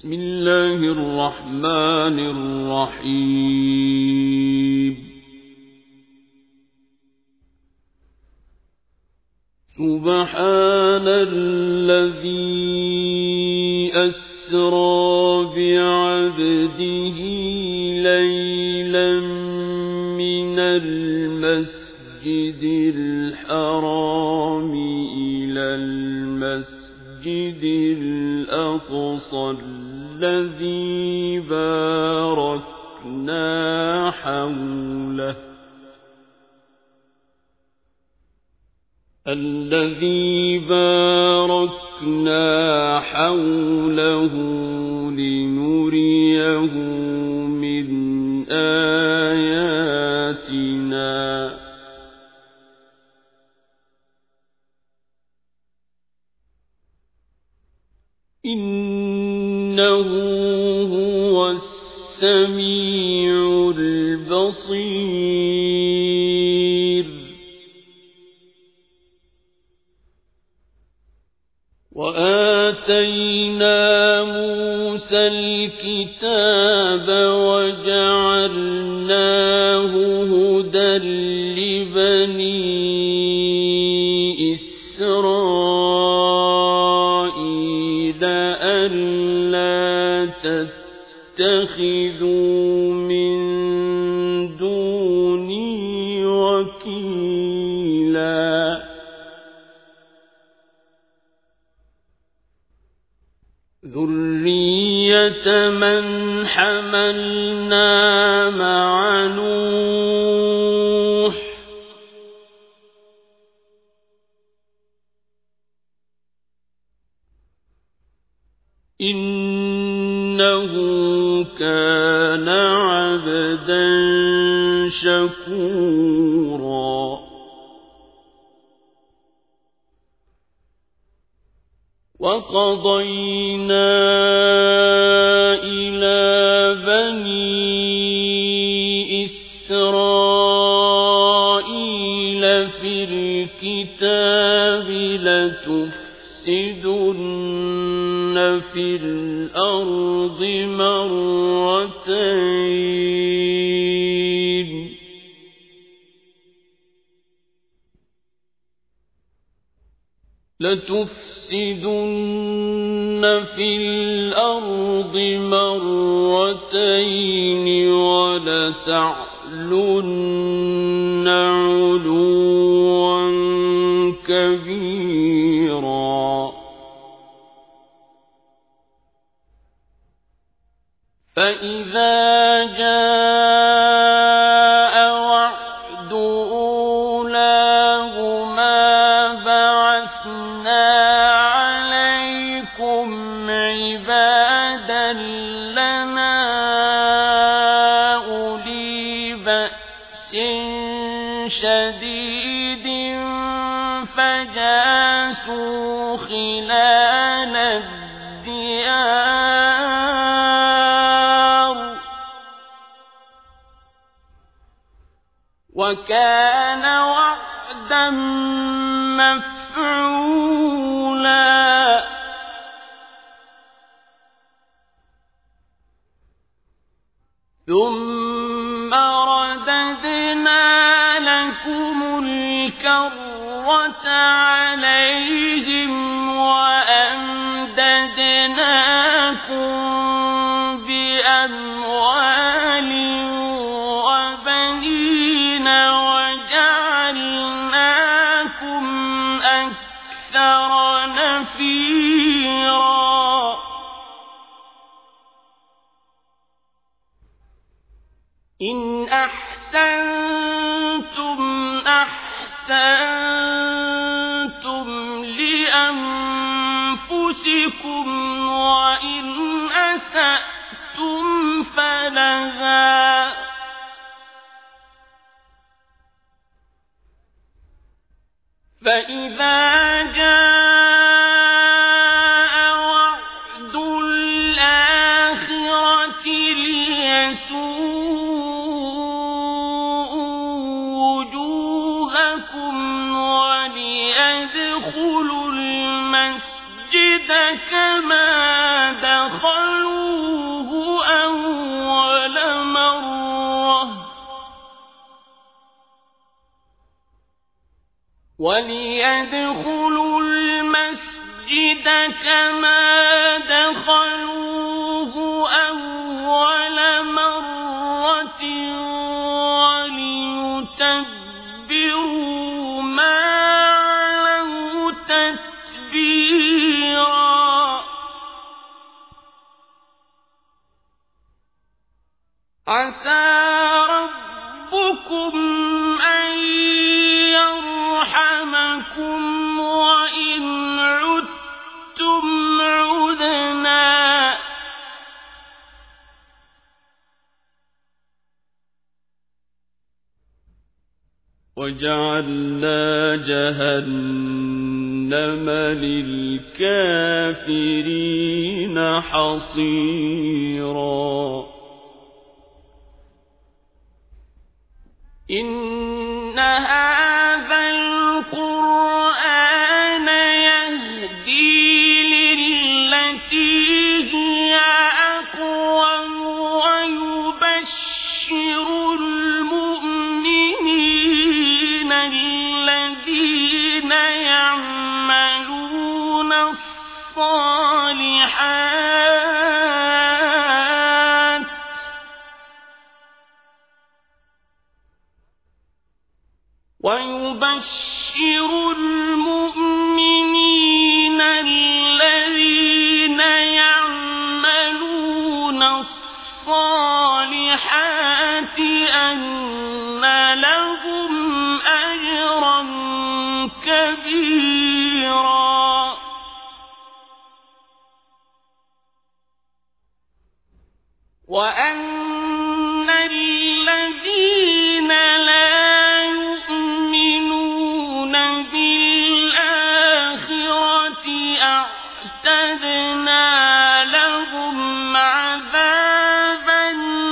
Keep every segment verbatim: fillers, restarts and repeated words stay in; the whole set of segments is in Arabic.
بسم الله الرحمن الرحيم سبحان الذي أسرى بعبده ليلا من المسجد الحرام إلى المسجد الأقصى الذي باركنا حوله الذي باركنا حوله لنريه من آياتنا إنه هو السميع البصير وآتينا موسى الكتاب وجعلناه هدى لبني إسرائيل ألا تتخذوا من دوني وكيلا ذرية من حملنا مع نوح إنه كان عبدا شكورا وقضينا إلى بني إسرائيل في الكتاب لتفسدن في الأرض مرتين لتفسدن في الأرض مرتين ولتعلن علوا كبيرا فإذا جاء وعد أولاهما بعثنا عليكم عبادا لنا أولي بأس شديد فجاسوا خلال الديار وكان وعدا مفعولا ثم رددنا لكم الكرة عليهم وأمددناكم بأموال وبنين وجعلناكم أكثر نفيرا إن أحسنتم أحسنتم لأنفسكم وإن أسأتم فلها فإذا جاء وعد الآخرة ليسوءوا وجوهكم وليدخلوا المسجد كما دخلوا وليدخلوا المسجد كما دخلوه أول مرة وليتبروا ما علوا تتبيرا عسى ربكم أن يرحمكم وإن عدتم عدنا وجعلنا جهنم للكافرين حصيرا إن هذا القرآن يهدي للتي هي أقوم ويبشر المؤمنين الذين يعملون الصالحات ويبشر المؤمنين الذين يعملون الصالحات أن لهم أجرا كبيرا وأن الذين لا أعتدنا لهم عذابا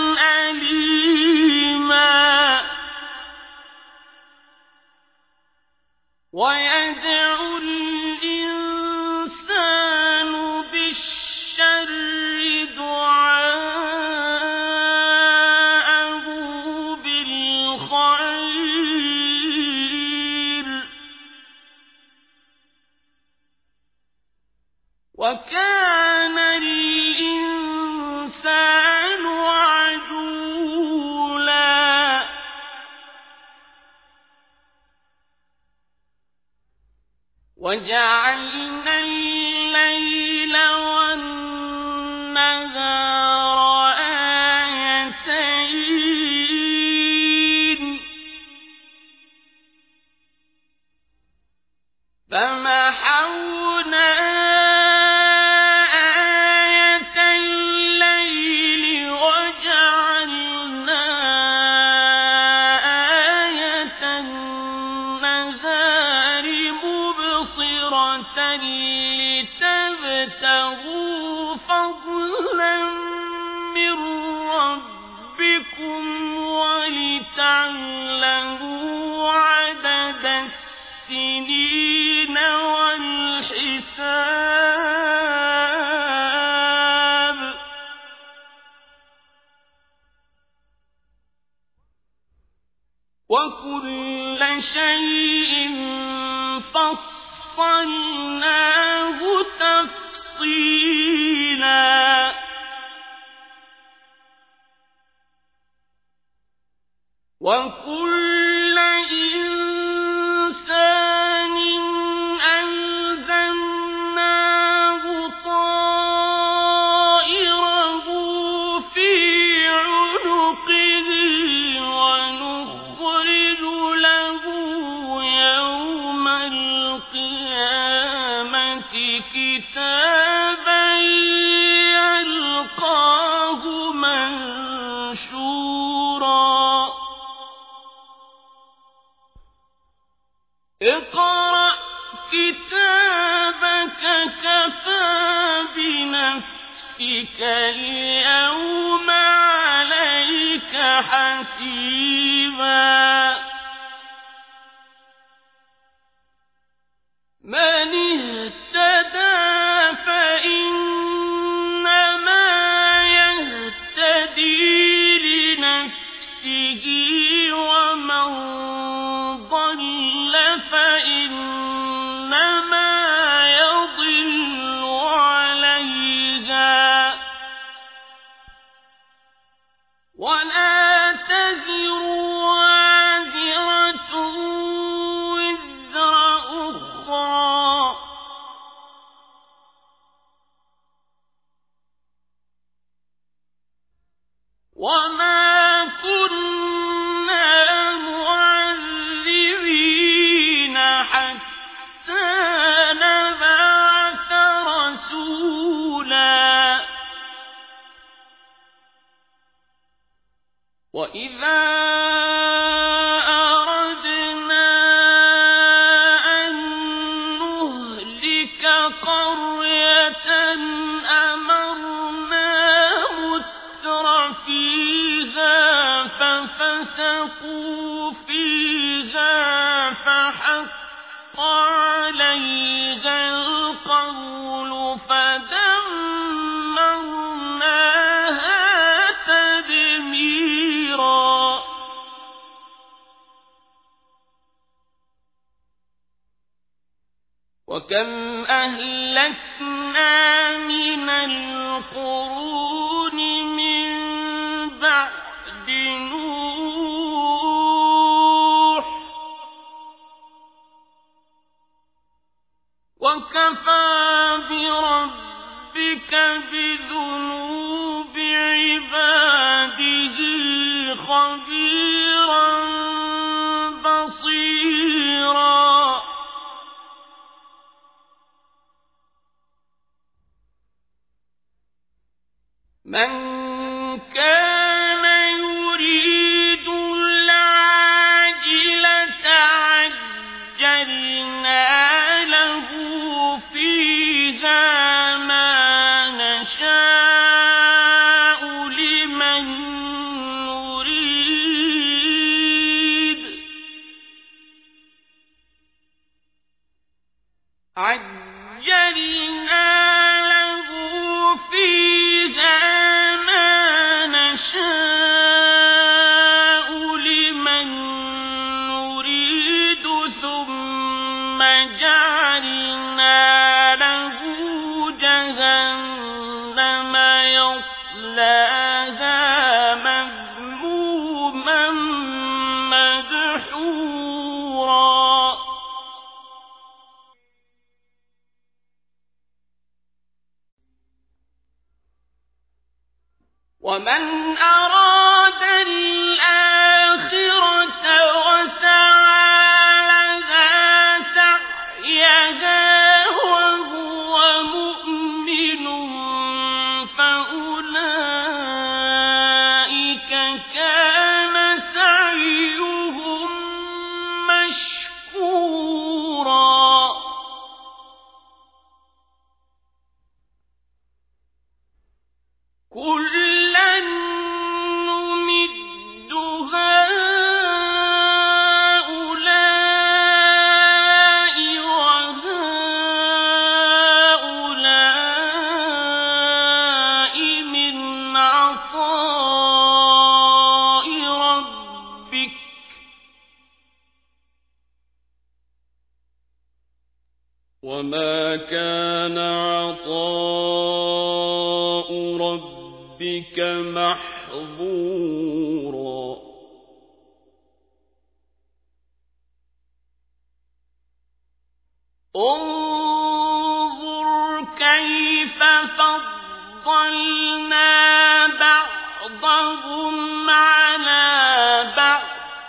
أليما ويدعو الإنسان بالشر دعاءه بالخير وكان الإنسان عجولا وجعلنا الليل والنهار آيتين فمحونا لتبتغوا فضلا من ربكم ولتعلموا عدد السنين والحساب وكل شيء فصلناه تفصيلا وكل إنسان ألزمناه طائره في عنقه ونخرج له يوم القيامة كتابا يلقاه منشورا اقرأ كتابك كفى بنفسك اليوم عليك حسيبا من اهتدى فإنما يهتدي لنفسه ومن ضل فإن ولا تزر وازرة وزر أخرى وما كنا معذبين حتى نبعث رسولا وإذا أردنا أن نهلك قرية أمرنا متر فيها ففسقوا فيها فحق عليها القول فدمرناها تدميرا وكم أهلكنا من القرون من بعد نوح وكفى بربك بذنوب عباده خبيرا بصيرا من كان يريد العاجلة عجلنا له فيها ما نشاء لمن نريد عجلنا له فيها ما نشاء لمن نريد ثم جعلنا له جهنم يصلاها مذموما مدحورا ومن أراد الآخرة وسعى لها سعيها وهو مؤمن فأولئك كان سعيهم مشكورا كلا نمد هؤلاء وهؤلاء من عطاء ربك وما كان عطاء ربك محظورا انظر كيف فضلنا بعضهم على بعض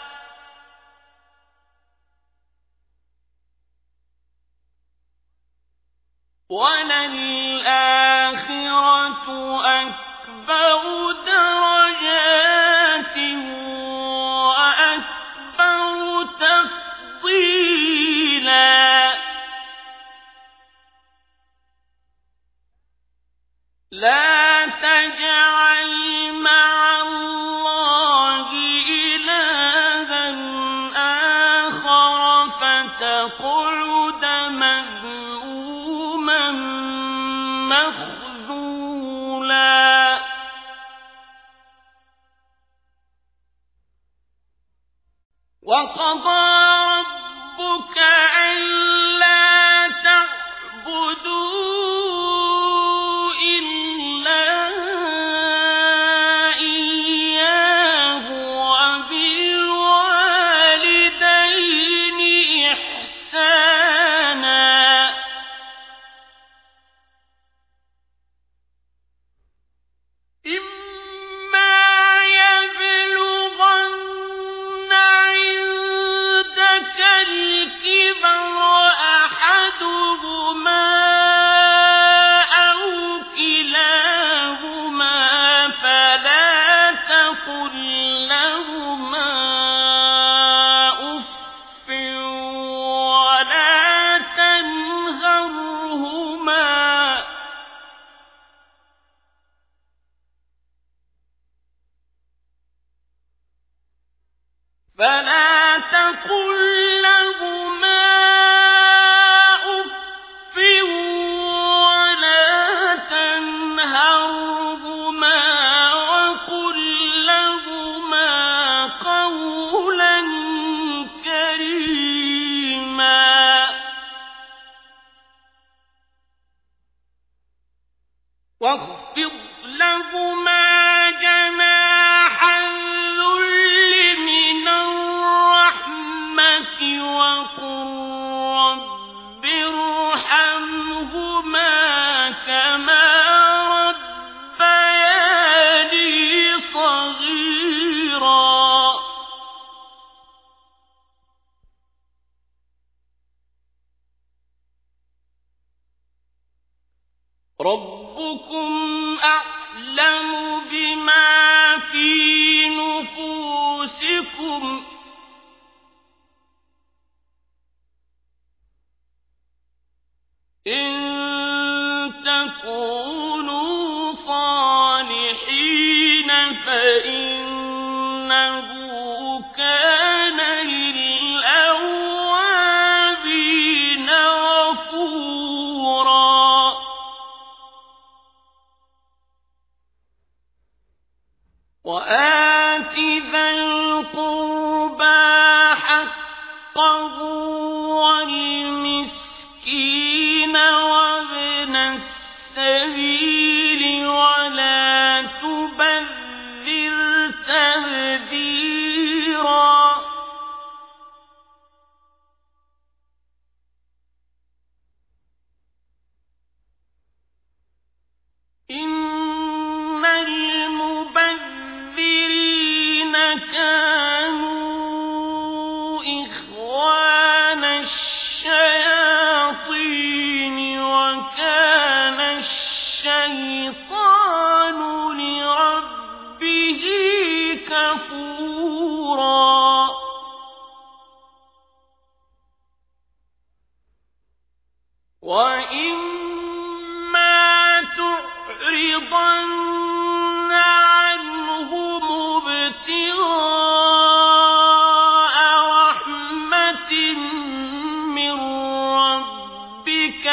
وللآخرة أكبر درجات وأكبر تفضيلا لا تجعل مع الله إلها آخر فتقعد مذموما مخذولا وقضى ربك ألا تعبدوا إلا إياه فلا تقل لهما أف ولا تنهرهما وقل لهما قولا كريما واخفض لهما جناح الذل من الرحمة وقل رب ارحمهما كما ربياني صغيرا ربكم أعلم بما في نفوسكم إن تكونوا صالحين فإنه كان للأوابين غفورا وآت ذا القربى حقه والمسكين وابن السبيل ولا تبذر تبذيرا إن المبذرين كانوا إخوان الشياطين وكان الشيطان لربه كفورا وإما تعرضن عنهم ابتغاء رحمة من ربك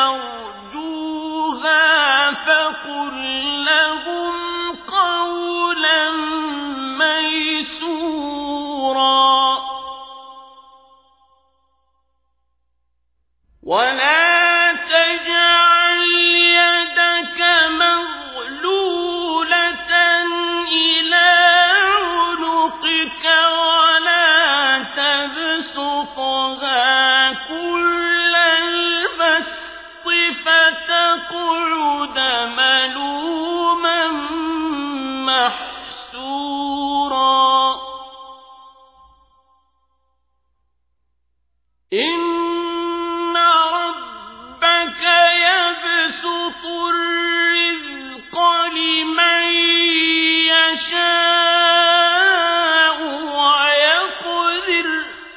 ترجوها فقل لهم قولا ميسورا ولا تجعل يدك مغلولة إلى عنقك ولا تبسطها كل البسط فتقعد ملوما محسورا إن ربك يبسط الرزق لمن يشاء ويقدر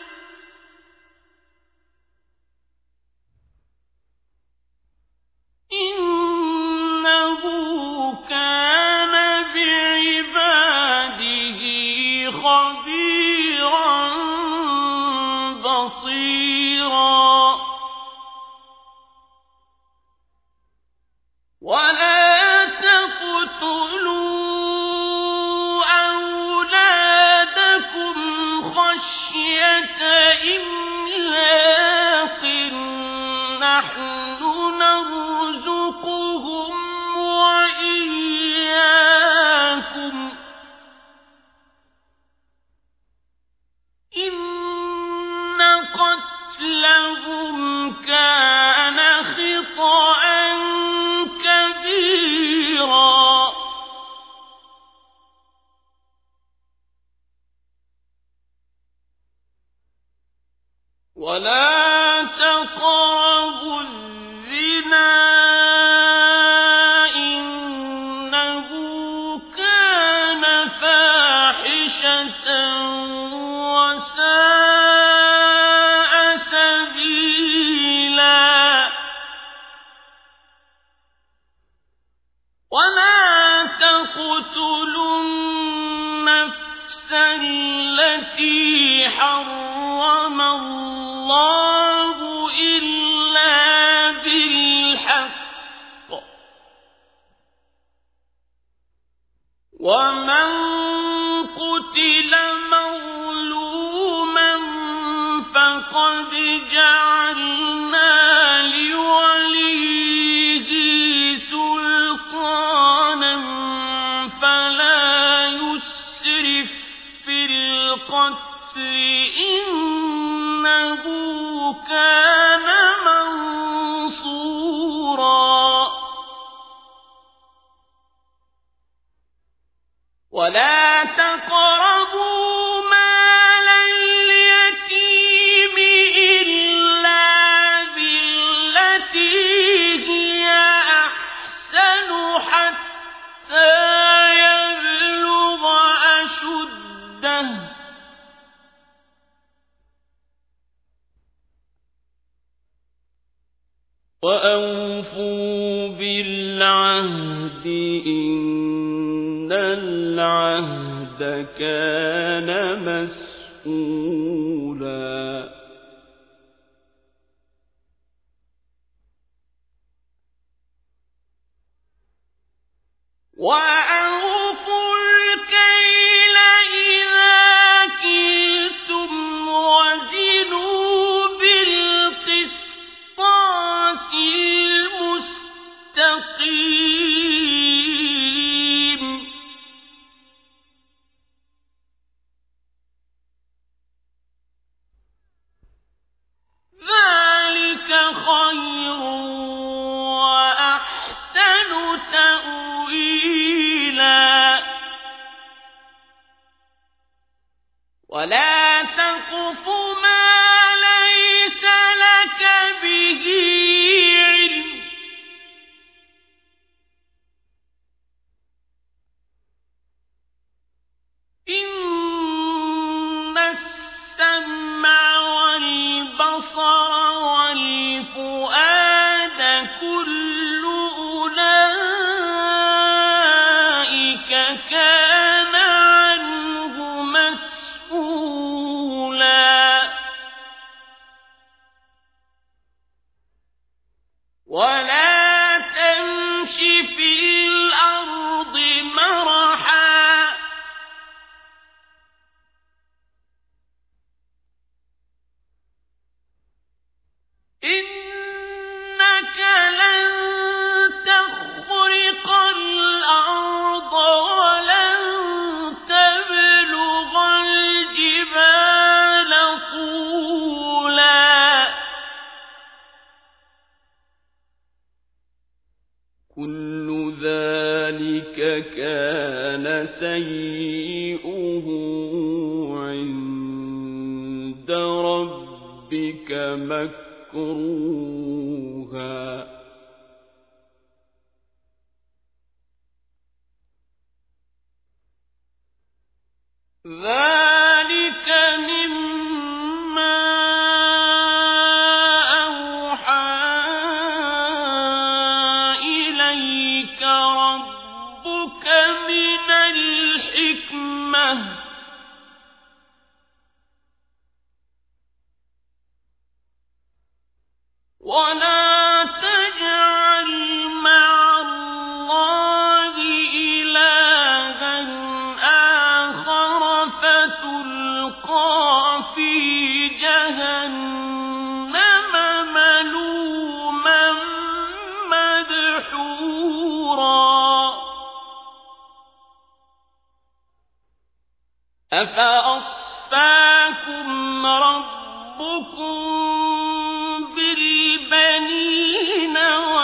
إنه كان بعباده خبيرا بصيرا ولا تقتلوا أولادكم خشية إملاق نحن نرزقهم وإياكم إن قتلهم كان خطأ كبيرا ولا تقربوا الزنا إنه كان فاحشة وساء سبيلا ولا تقتلوا النفس التي حرم الله إلا بالحق ومن قتل مظلوما فقد جعلنا لوليه سلطانا فلا يسرف في القتل إنه كان منصورا ولا تقربوا مال اليتيم إلا بالتي هي أحسن حتى يبلغ أشده وأوفوا بالعهد إن العهد كان مسؤولا وأوفوا الكيل إذا كلتم وزنوا بالقسطاس المستقيم ذلك خير وأحسن تأويلا ولا تقف ما ليس لك به علم إن السمع والبصر والفؤاد كل أولئك كان عنه مسؤولا ولا تمش في الأرض مرحا إنك لن تخرق الأرض ولن تبلغ الجبال طولا كل ذلك كان سيئه عند ربك مكروها ذلك مما أوحى إليك ربك من الحكمة ولا تجعل مع الله إلها آخر فتلقى في جهنم ملوما مدحورا أفأصفاكم ربكم بالبنين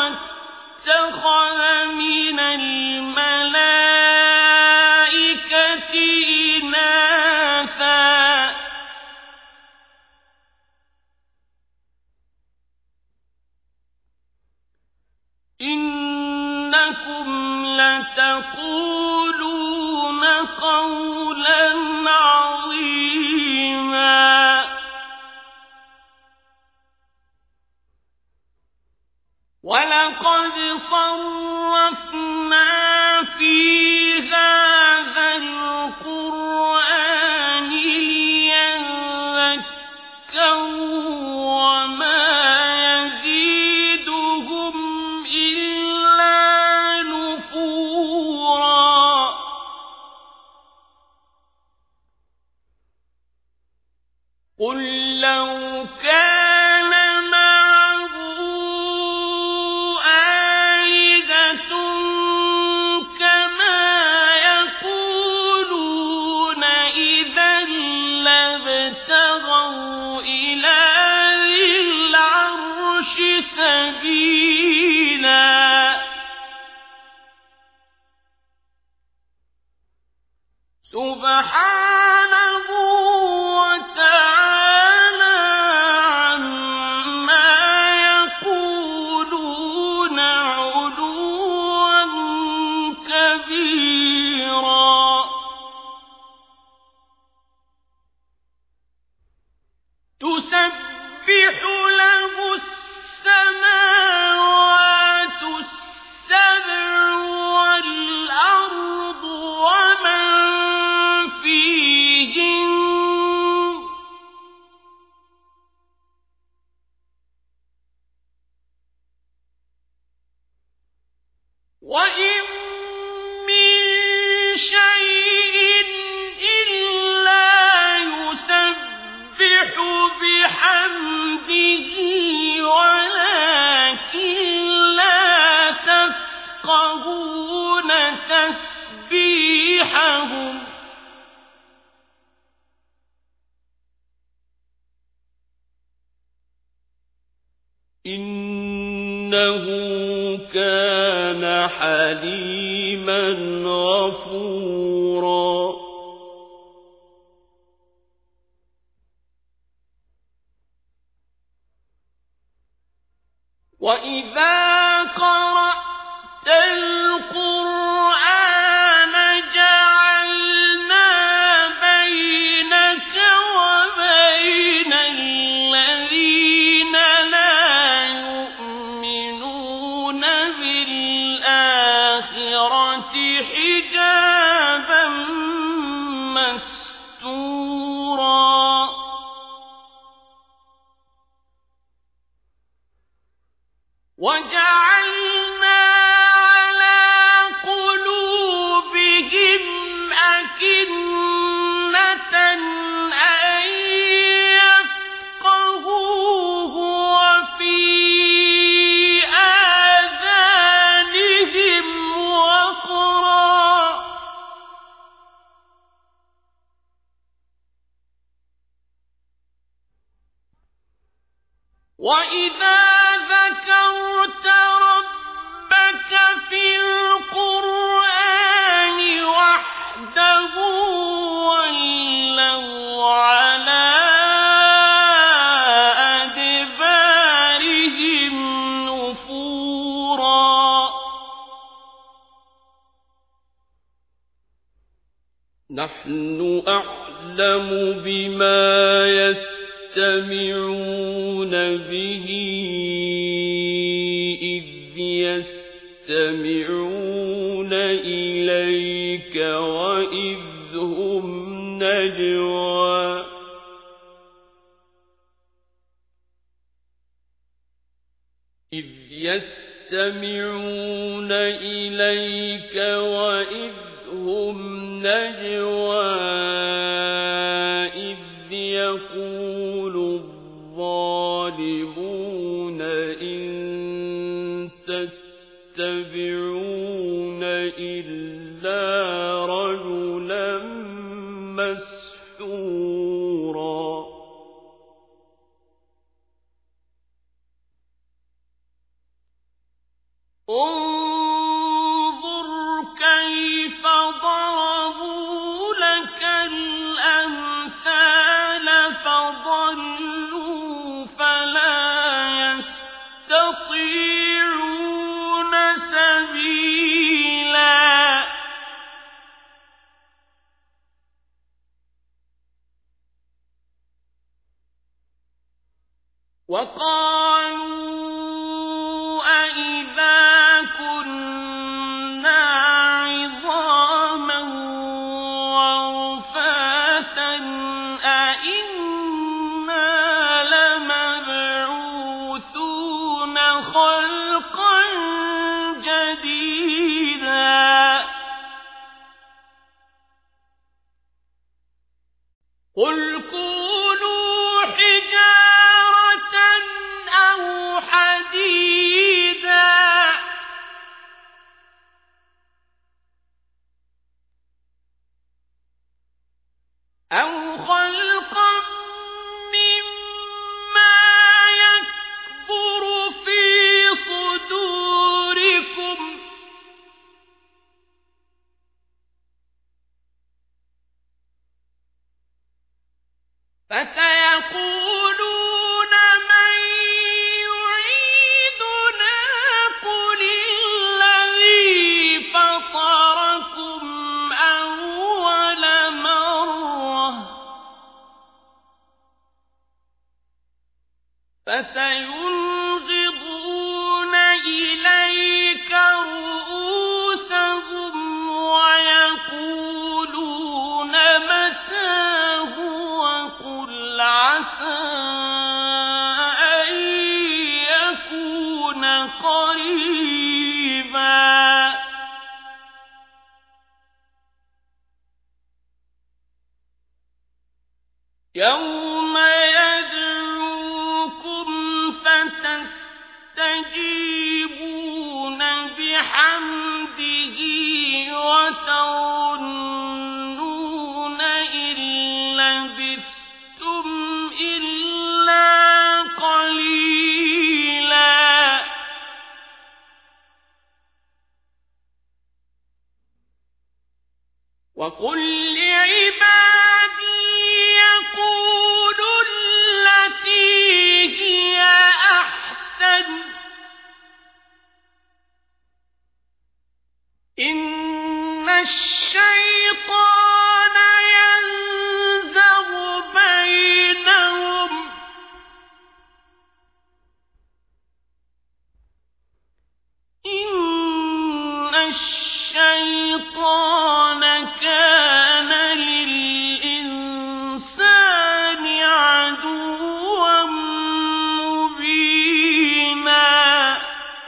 واتخذ من الملائكة إناثا إنكم لتقولون قولا عظيما سبحانه وتعالى عما يقولون علوا كبيرا تسبح له السماوات السبع والأرض ومن فيهن وإن من شيء إلا يسبح بحمده ولكن لا تفقهون تسبيحهم إنه كان حليما غفورا وإذا قرأت القرآن جعلنا بينك وبين الذين لا يؤمنون بالآخرة حجابا مستورا وجعلنا على قلوبهم أكنة أن يفقهوه وفي آذانهم وقرا وإذا ذكرت ربك في القرآن وحده ولوا على أدبارهم نفورا نحن أعلم بما يستمعون به إذ يستمعون إليك وإذ هم نجوى إذ يستمعون إليك وإذ هم نجوى إذ يقول الظالمون إن تتبعون إلا رجلا مسحورا انظر كيف ضربوا لك الأمثال فضلوا فلا يستطيعون سبيلا وقالوا أإذا كنا عظاما ورفاتا أإنا لمبعوثون خلقا جديدا قل كونوا حجارة أو حديدا أو خلقا مما يكبر في صدوركم فسيقولون من يعيدنا قل الذي فطركم أول مرة فسينغضون إليك رؤوسهم ويقولون متى هو قل عسى أن يكون قريبا يوم يدعوكم فتستجيبون بحمده وتظنون إن لبثتم إلا قليلا وقل لعبادي يقولوا التي هي أحسن إن الشيطان ينزغ بينهم إن الشيطان كان للإنسان عدوا مبينا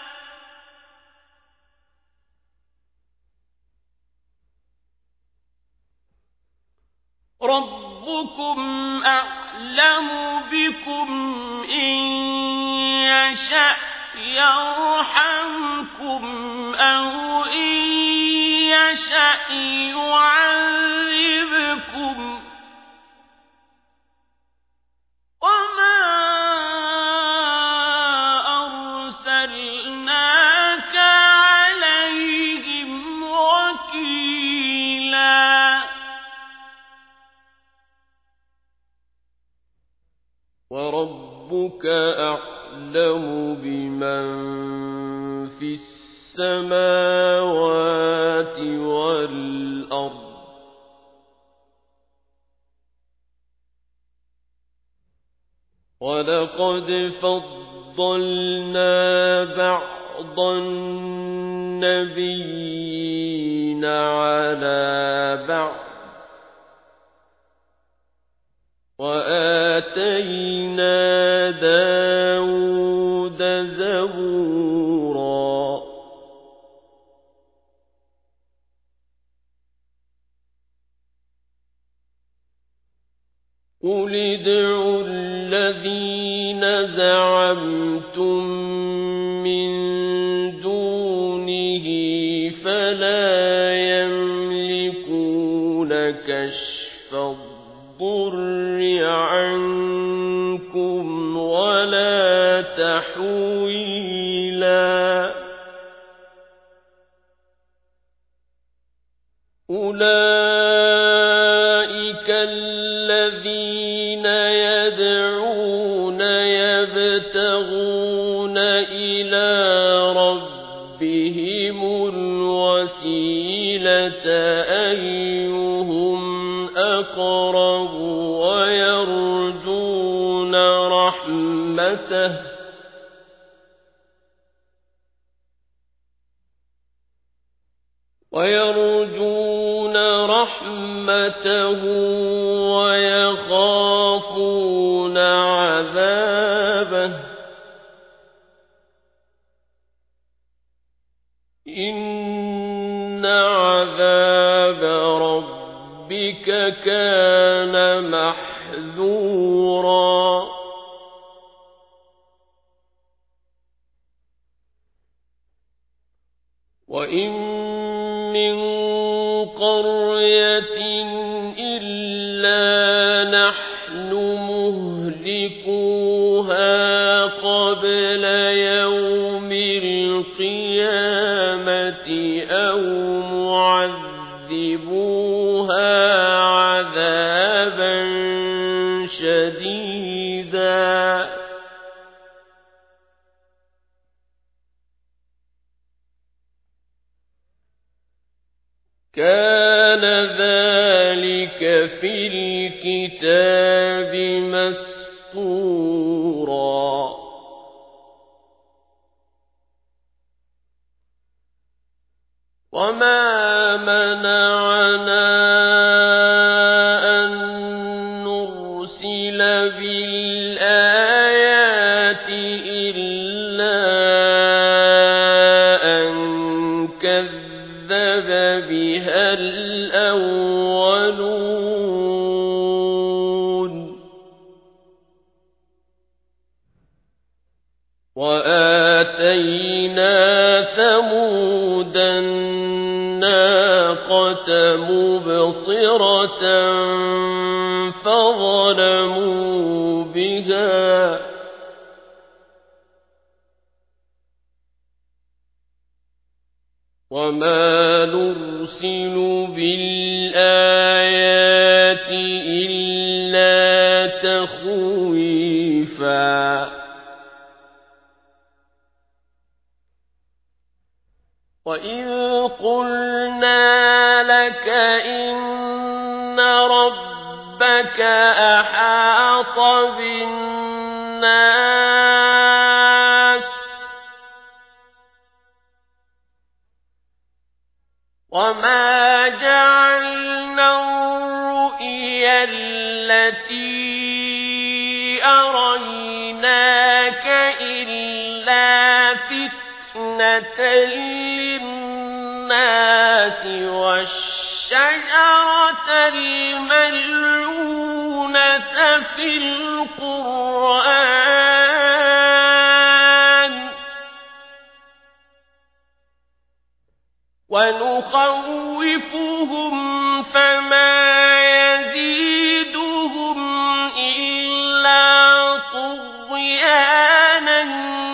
ربكم أعلم بكم إن يشأ يرحمكم أو إن يشأ يعذبكم وما أرسلناك عليهم وكيلا وربك أعلم بمن في السماوات والأرض ولقد فضلنا بعض النبيين على بعض وآتينا داود زبورا قل ادعوا الذين زعمتم من دونه فلا يملكون كشف الضر عنكم ولا تحويلا أولئك الذين يدعون يبتغون إلى ربهم الوسيلة أيهم أقرب ويرجون رحمته ويرجون رحمته ويخافون عذابه إن عذاب ربك كان محذورا وإن من قرية إلا نحن مهلكوها قبل يوم القيامة أو معذبوها عذابا شديدا كان ذلك في الكتاب مسطورا وما منعنا أن نرسل بالآيات إلا أن كذب بها الأولون وآتينا ثمود الناقة مبصرة فظلموا بها وما نرسل بالآيات إلا تخويفا وإذ قلنا لك إن ربك أحاط بالناس وما جعلنا الرؤيا التي أريناك إلا فتنة للناس والشجرة الملعونة في القرآن ونخوفهم فما يزيدهم إلا طغيانا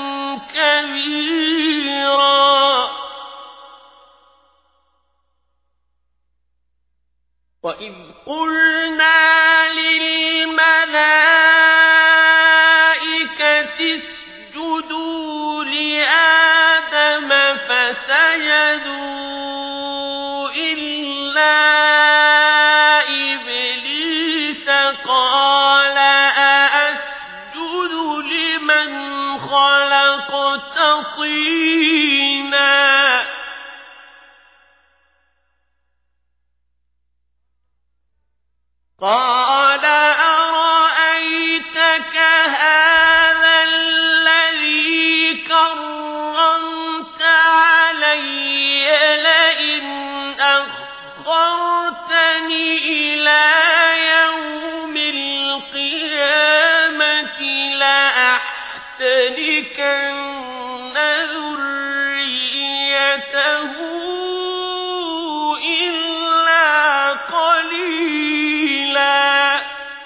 كبيرا وإذ قلنا للملائكة اسجدوا لآدم فسجدوا إلا إبليس قال أأسجد لمن خلقت طينا قال أرأيتك هذا الذي كرمت علي لئن أخرتني إلى يوم القيامة لأحتنكن ذريته إلا قليلا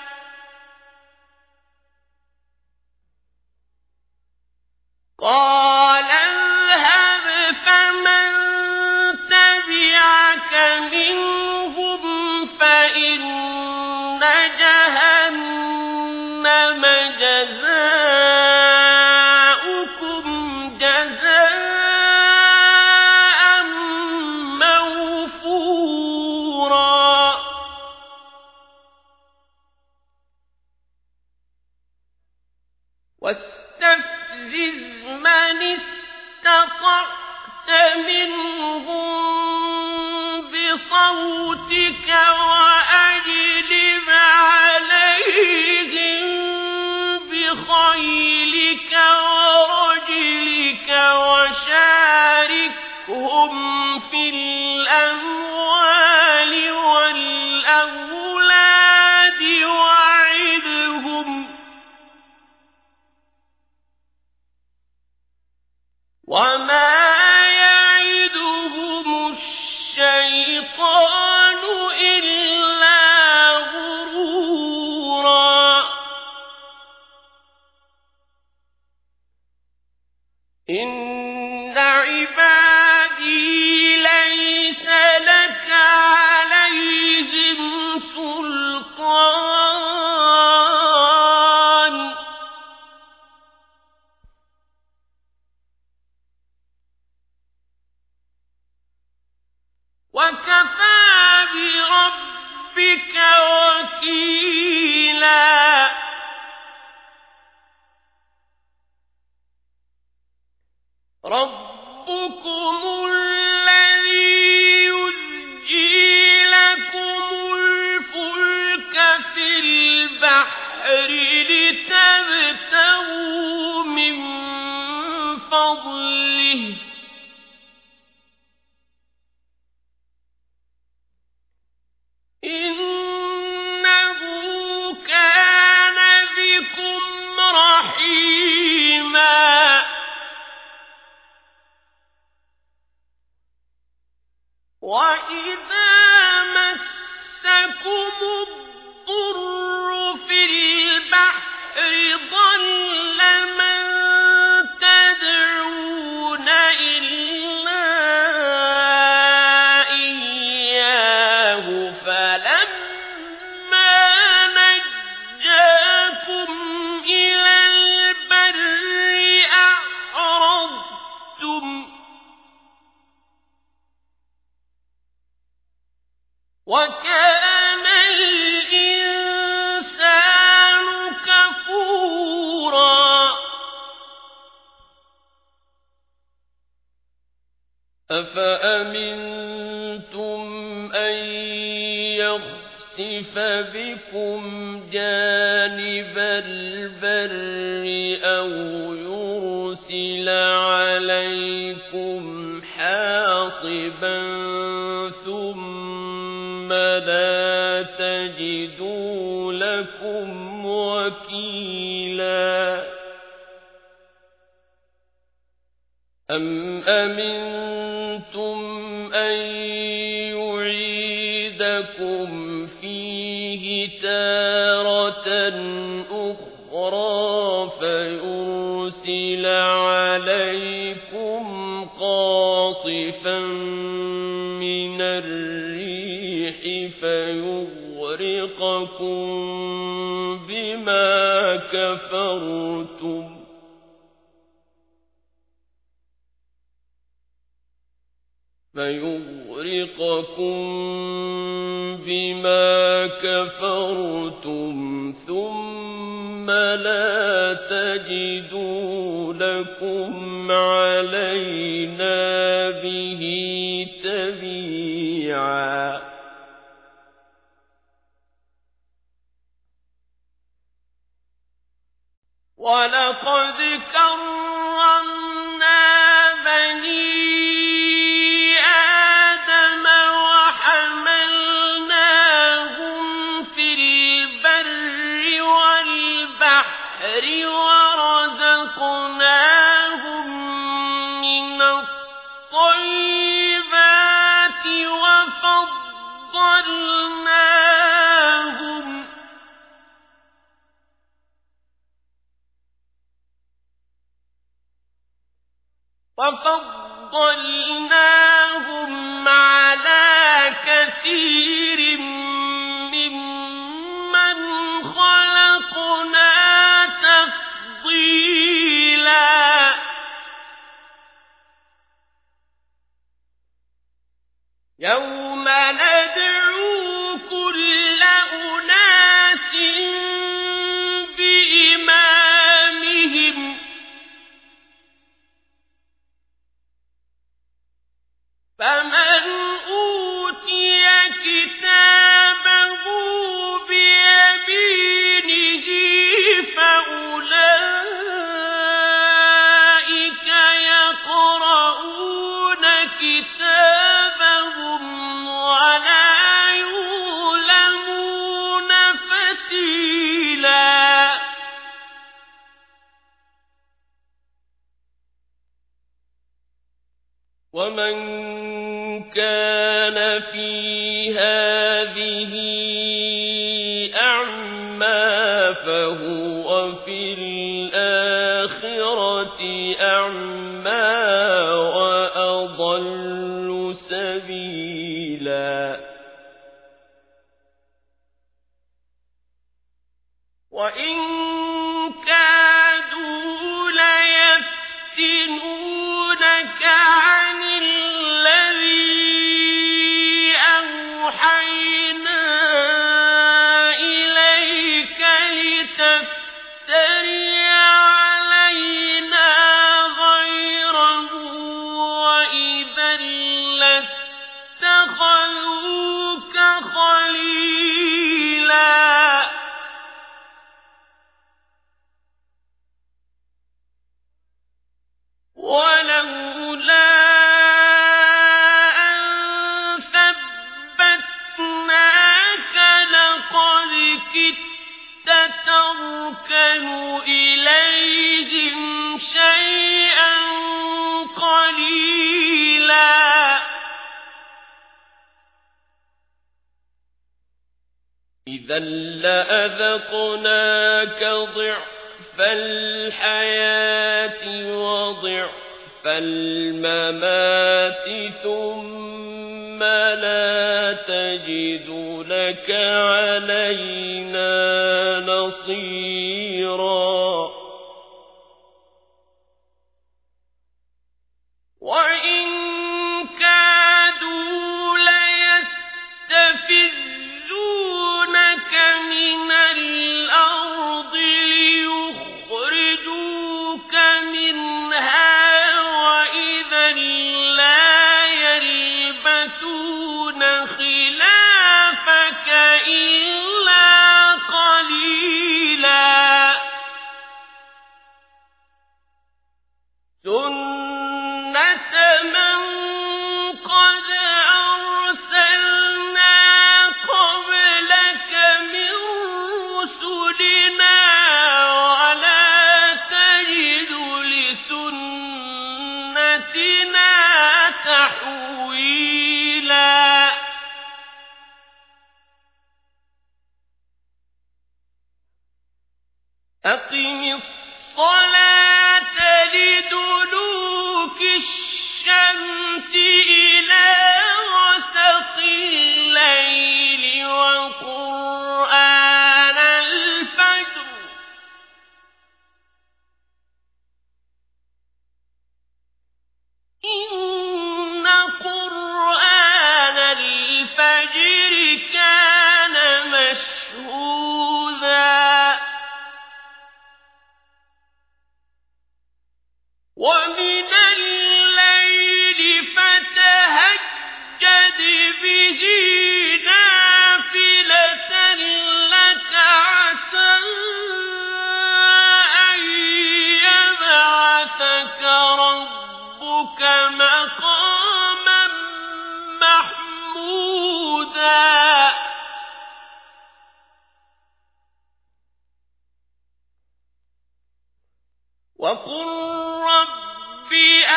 قال اذهب فمن تبعك منهم فإن جهنم جزاؤكم جزاء موفورا واستفزز من استطعت منهم بصوتك وأجلب عليهم بخيلك ورجلك وشاركهم في الأموال والأولاد وعدهم وما يعدهم الشيطان إلا وَكَانَ الْإِنسَانُ كَفُورًا أَفَأَمِنْتُمْ أَنْ يَخْسِفَ بِكُمْ جَانِبَ الْبَرِّ أَوْ يُرْسِلَ عَلَيْكُمْ حَاصِبًا ثُمَّ لَا تَجِدُوا لَكُمْ وَكِيلًا أَمْ أَمِنْتُمْ أَنْ يُعِيدَكُمْ فِيهِ تَارَةً أُخْرَى فَيُرْسِلَ عَلَيْكُمْ قَاصِفًا مِنَ الرِّيحِ فَيُغْرِقَكُم بِمَا كَفَرْتُمْ فَيُغْرِقَكُم بِمَا كَفَرْتُمْ ثُمَّ لَا تَجِدُوا لَكُمْ عَلَيْنَا بِهِ تَبِيعًا وَلَقَدْ كَرَّمْنَا بَنِي وَرَزَقْنَاهُم مِّنَ الطَّيِّبَاتِ وَفَضَّلْنَاهُمْ وَفَضَّلْنَاهُمْ عَلَىٰ كَثِيرٍ مِّمَّنْ خَلَقْنَا تَفْضِيلًا يَوْمَ نَدْعُو كُلَّ أُنَاسٍ بِإِمَامِهِمْ فَمَنْ أُوتِيَ كِتَابَهُ بِيَمِينِهِ فَأُولَئِكَ يَقْرَءُونَ كِتَابَهُمْ وَلَا يُظْلَمُونَ فَتِيلًا وَمَنْ كَانَ فِي هَٰذِهِ أَعْمَىٰ فَهُوَ فِي الْآخِرَةِ أَعْمَىٰ وَأَضَلُّ سَبِيلًا وَإِن كَادُوا لَيَفْتِنُونَكَ عَنِ الَّذِي أَوْحَيْنَا إِلَيْكَ لِتَفْتَرِيَ عَلَيْنَا غَيْرَهُ وَإِذًا لَّاتَّخَذُوكَ خَلِيلًا وَلَوْلَا أَن ثَبَّتْنَاكَ لَقَدْ كِدتَّ تَرْكَنُ إِلَيْهِمْ شَيْئًا قَلِيلًا إِذًا لَّأَذَقْنَاكَ ضِعْفَ الْحَيَاةِ وَضِعْفَ الْمَمَاتِ ثُمَّ لَا تَجِدُ لَكَ عَلَيْنَا نَصِيرًا وَإِن كَادُوا لَيَسْتَفِزُّونَكَ أقم الصلاة لدلوك الشمس إلى غسق الليل وقرآن الفجر إن قرآن الفجر كان مشهودا ومن الليل فتهجد به نافلة لك عسى أن يبعثك ربك مقاما محمودا وقل رب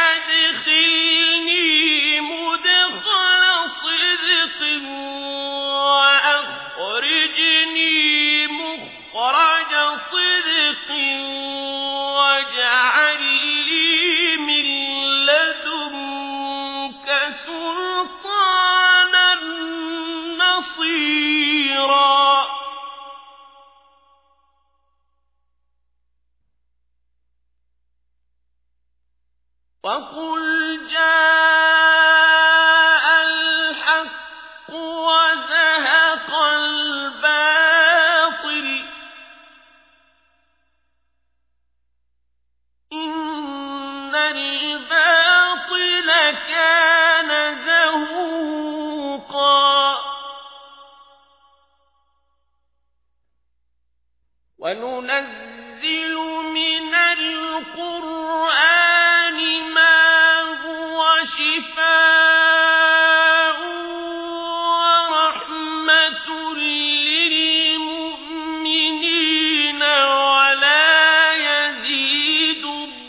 أدخلني مدخل صدق وأخرجني مخرج صدق واجعل لي من لدنك سلطانا نصيرا وقل جاء الحق وزهق الباطل إن الباطل كان زهوقا وننزل من القرآن شفاء ورحمة للمؤمنين ولا يزيد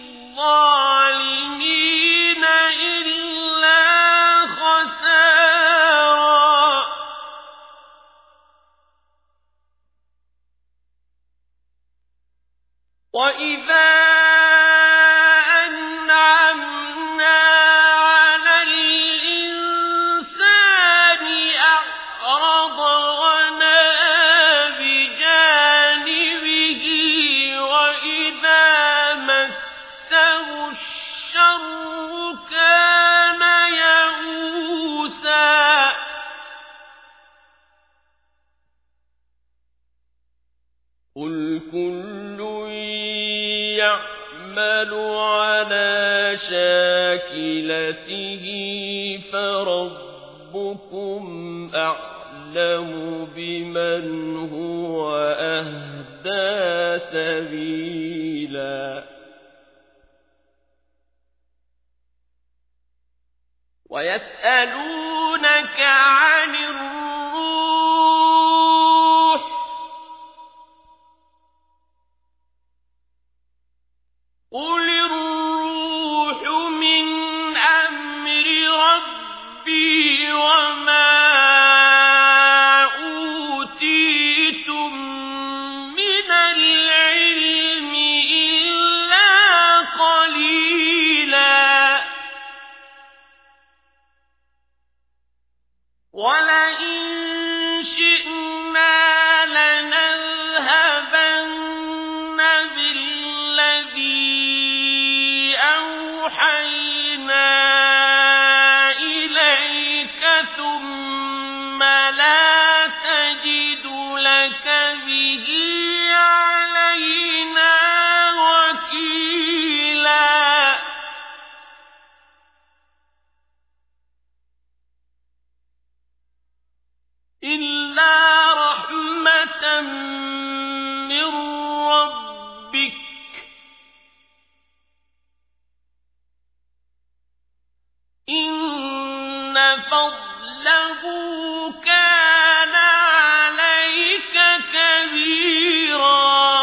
الظالمين إلا خسارا وإذا قل كل يعمل على شاكلته فربكم أعلم بمن هو أهدى سبيلا ويسألونك عن الروح قل الروح من أمر ربي وما أوتيتم من العلم إلا قليلا ولئن شئنا لنذهبن بالذي أوحينا إليك ثم لا تجد لك به علينا وكيلا إلا رحمة من ربك إن فضله كان عليك كبيرا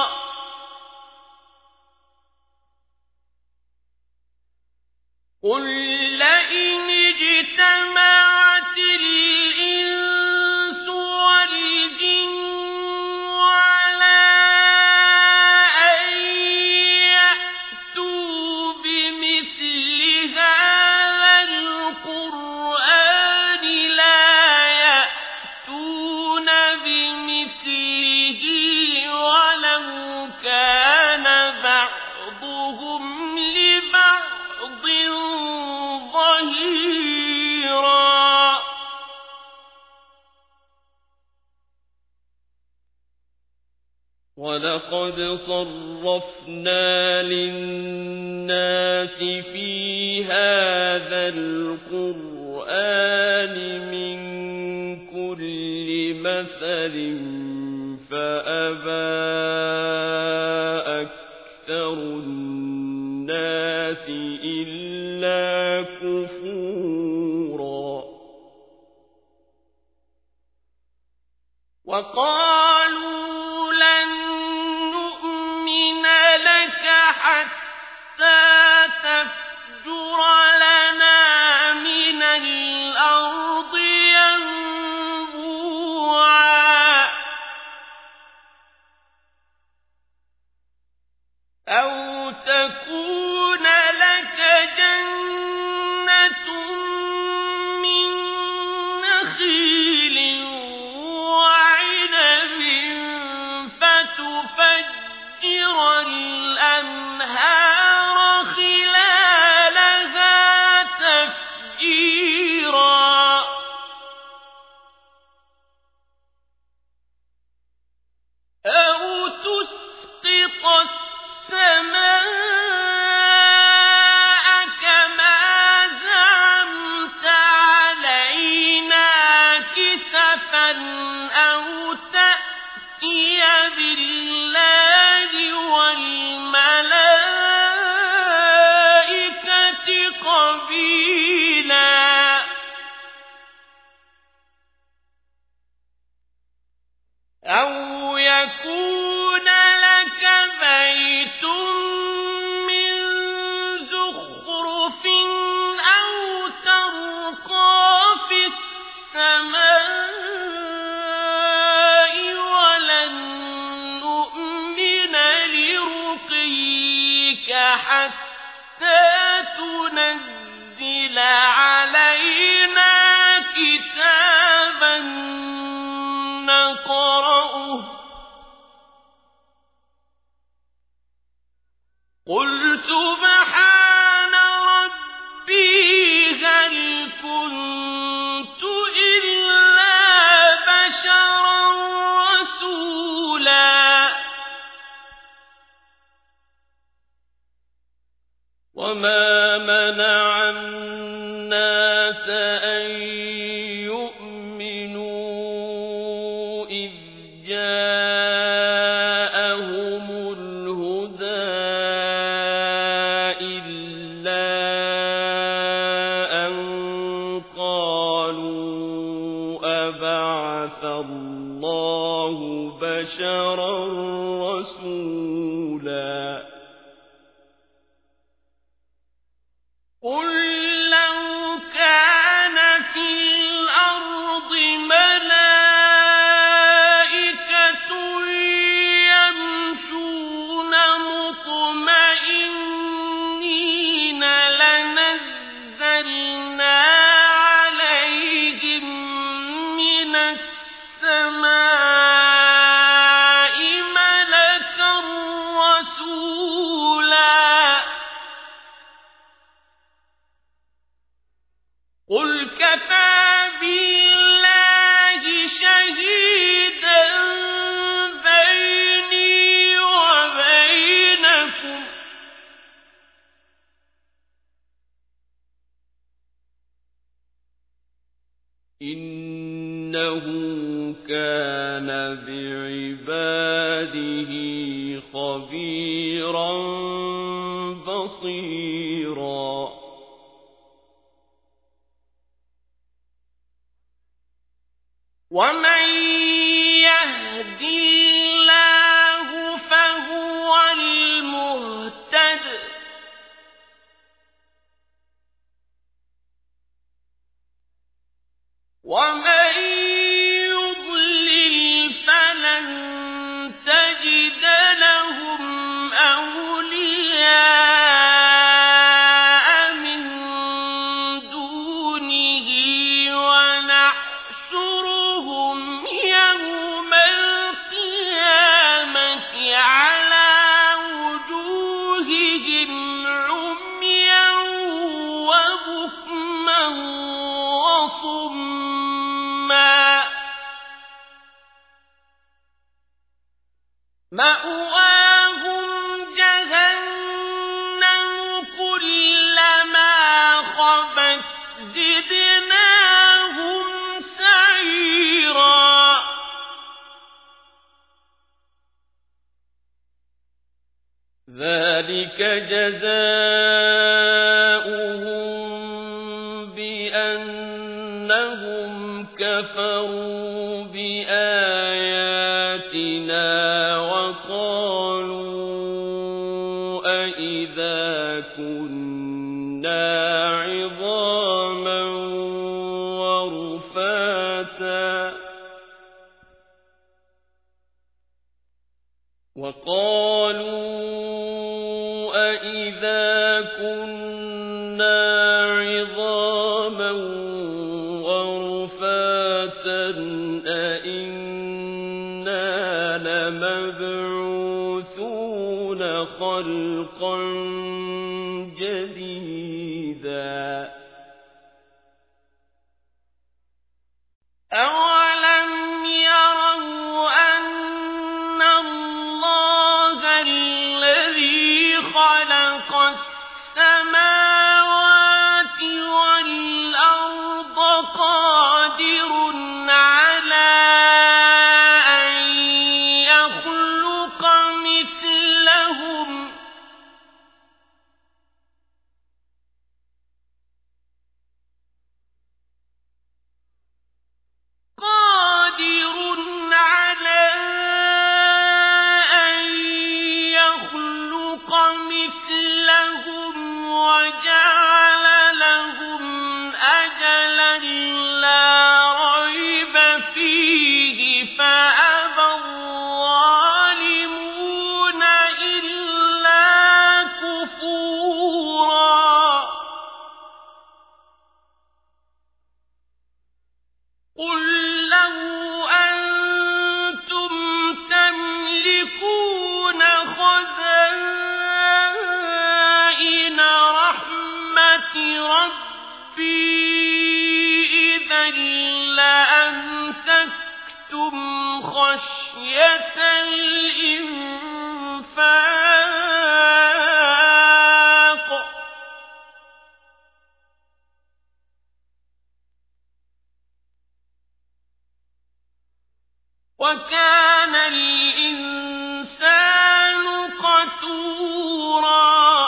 وَلَقَدْ صَرَّفْنَا لِلنَّاسِ فِي هَذَا الْقُرْآنِ مِنْ كُلِّ مَثَلٍ فَأَبَى أَكْثَرُ النَّاسِ إِلَّا كُفُورًا. وَقَالُوا لَن نُّؤْمِنَ لَكَ حَتَّى تَفْجُرَ لَنَا مِنَ الْأَرْضِ يَنبُوعًا أَوْ تَكُونَ لَكَ جَنَّةٌ مِّن نَّخِيلٍ وَعِنَبٍ فَتُفَجِّرَ الْأَنْهَارَ خِلَالَهَا تَفْجِيرًا أَوْ تُسْقِطَ السَّمَاءَ كَمَا زَعَمْتَ عَلَيْنَا كِسَفًا أَوْ تَأْتِيَ بِاللَّهِ وَالْمَلَائِكَةِ قَبِيلًا أَوْ يَكُونَ لَكَ بَيْتٌ مِّن زُخْرُفٍ أَوْ تَرْقَىٰ فِي السَّمَاءِ وَلَن نُّؤْمِنَ لِرُقِيِّكَ حَتَّىٰ تُنَزِّلَ عَلَيْنَا كِتَابًا نَّقْرَؤُهُ قُلْ سُبْحَانَ رَبِّي هَلْ كُنتُ إِلَّا بَشَرًا رَّسُولًا. وَمَا مَنَعَ النَّاسَ أَن يُؤْمِنُوا إِذْ جَاءَهُمُ الْهُدَىٰ إِلَّا أَن قَالُوا أَبَعَثَ اللَّهُ بَشَرًا رَّسُولًا. قُل لَّوْ كَانَ فِي الْأَرْضِ مَلَائِكَةٌ يَمْشُونَ مُطْمَئِنِّينَ لَنَزَّلْنَا عَلَيْهِم مِّنَ السَّمَاءِ مَلَكًا رَّسُولًا. قُلْ كَفَىٰ بِاللَّهِ شَهِيدًا بَيْنِي وَبَيْنَكُمْ ۚ إِنَّهُ كَانَ بِعِبَادِهِ خَبِيرًا بَصِيرًا. وَمَن يَهْدِ اللَّهُ فَهُوَ الْمُهْتَدِ ۖ وَمَن يُضْلِلْ فَلَن تَجِدَ لَهُمْ أَوْلِيَاءَ مِن دُونِهِ وَنَحْشُرُهُمْ يَوْمَ الْقِيَامَةِ مأواهم جهنم كلما خبت زدناهم سعيرا ذلك جزاؤهم بأنهم كفروا بآياتنا وقالوا أإذا كنا عظاما ورفاتا وقالوا أإذا كنا عظاما ورفاتا أإنا لمبعوثون خلقا جديدا أولم يروا أن الله الذي خلق السماوات والأرض قادر على أن يخلق مثلهم قادر على أن يخلق مثلهم وجعل لهم أجلا لا ريب فيه فأبى الظالمون إلا كفورا قل لو أنتم تملكون خزائن رحمة ربي إذا لأمسكتم خشية الإنفاق وكان الإنسان قتورا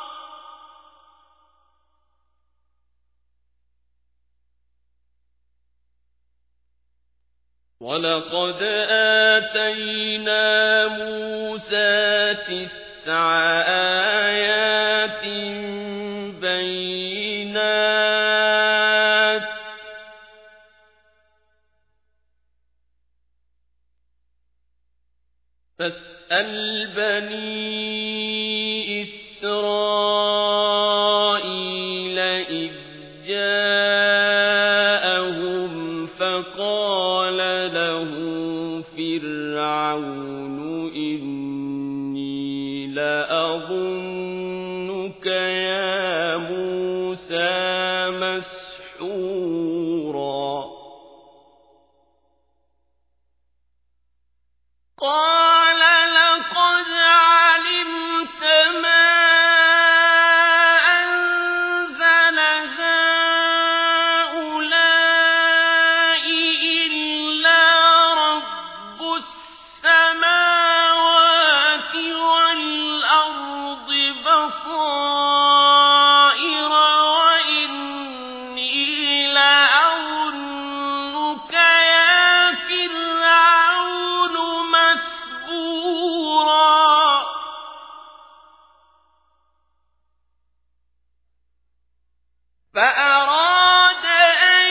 ولقد آتينا موسى تسع آيات بينات فاسأل بني إسرائيل إذ جاءهم فقال له فرعون إني لأظنك يا موسى مسحورا قال لقد علمت ما أنزل هؤلاء إلا رب السماوات والأرض بصائر وإني لأظنك يا فرعون مسحورا فأراد أن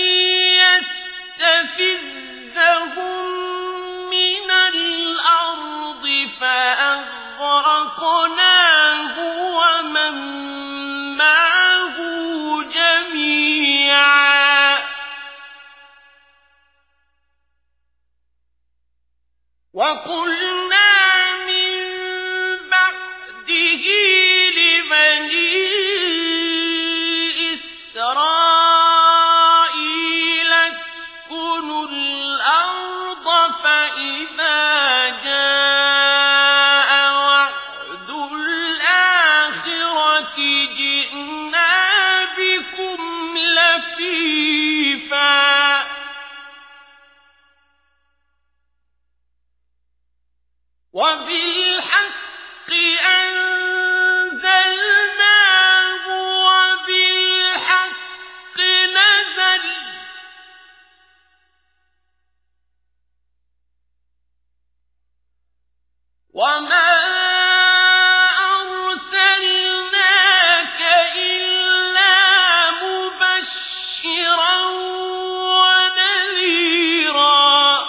يستفزهم من الأرض فأغرقناه ومن معه جميعا وقلنا من بعده لبني إسرائيل اسكنوا الأرض فإذا جاء وعد ربك جعلناها حصيدا كذلك نخرج الموتى وكذلك نبين لكم الآيات لعلكم تعقلون فأراد أن يستفزهم من الأرض فأغرقناه ومن معه جميعا وقلنا من بعده لبني إسرائيل اسكنوا الأرض فإذا جاء وبالحق أنزلناه وبالحق نزل وما أرسلناك إلا مبشرا ونذيرا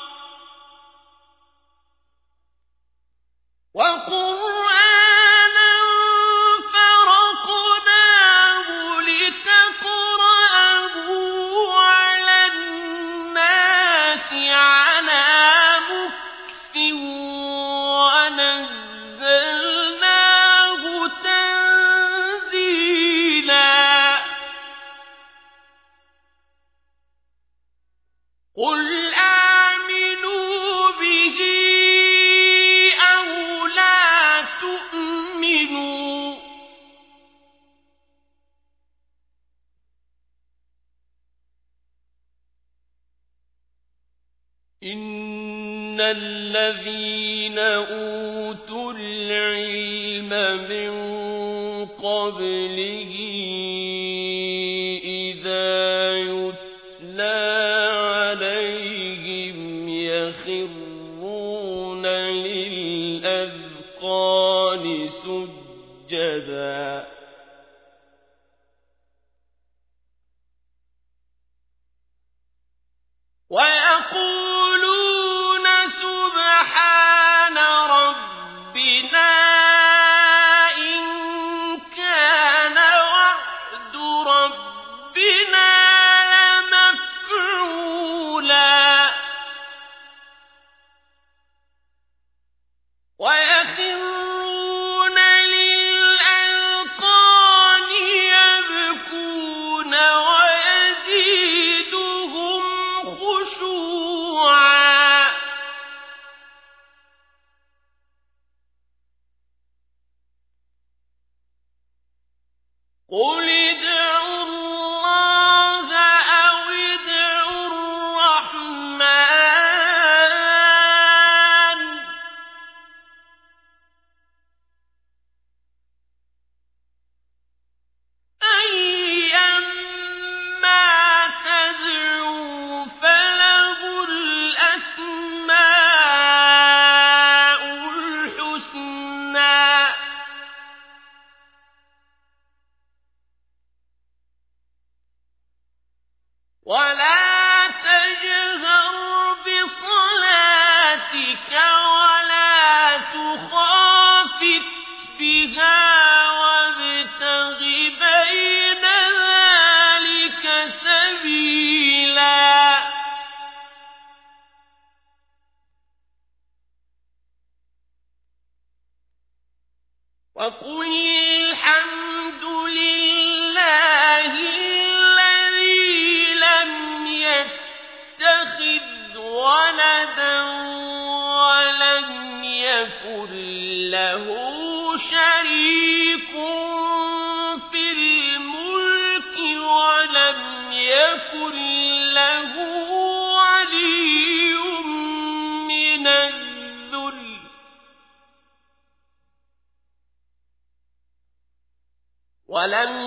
وقرآنا فرقناه لتقرأه على الناس على مكث ونزلناه تنزيلا قل آمنوا به أو لا تؤمنوا إن الذين أوتوا العلم من قبله إذا يتلى عليهم يخرون للأذقان سجدا ويقولون سبحان ربنا إن كان وعد ربنا لمفعولا ويخرون للأذقان يبكون ويزيدهم خشوعا قل ادعوا الله أو ادعوا الرحمن أيما تدعوا فله الأسماء الحسنى ولا تجهر بصلاتك ولا تخافت بها وابتغ بين ذلك سبيلا وقل الحمد لله الذي لم يتخذ ولدا ولم يكن له شريك في الملك ولم يكن له ولي من الذل ولم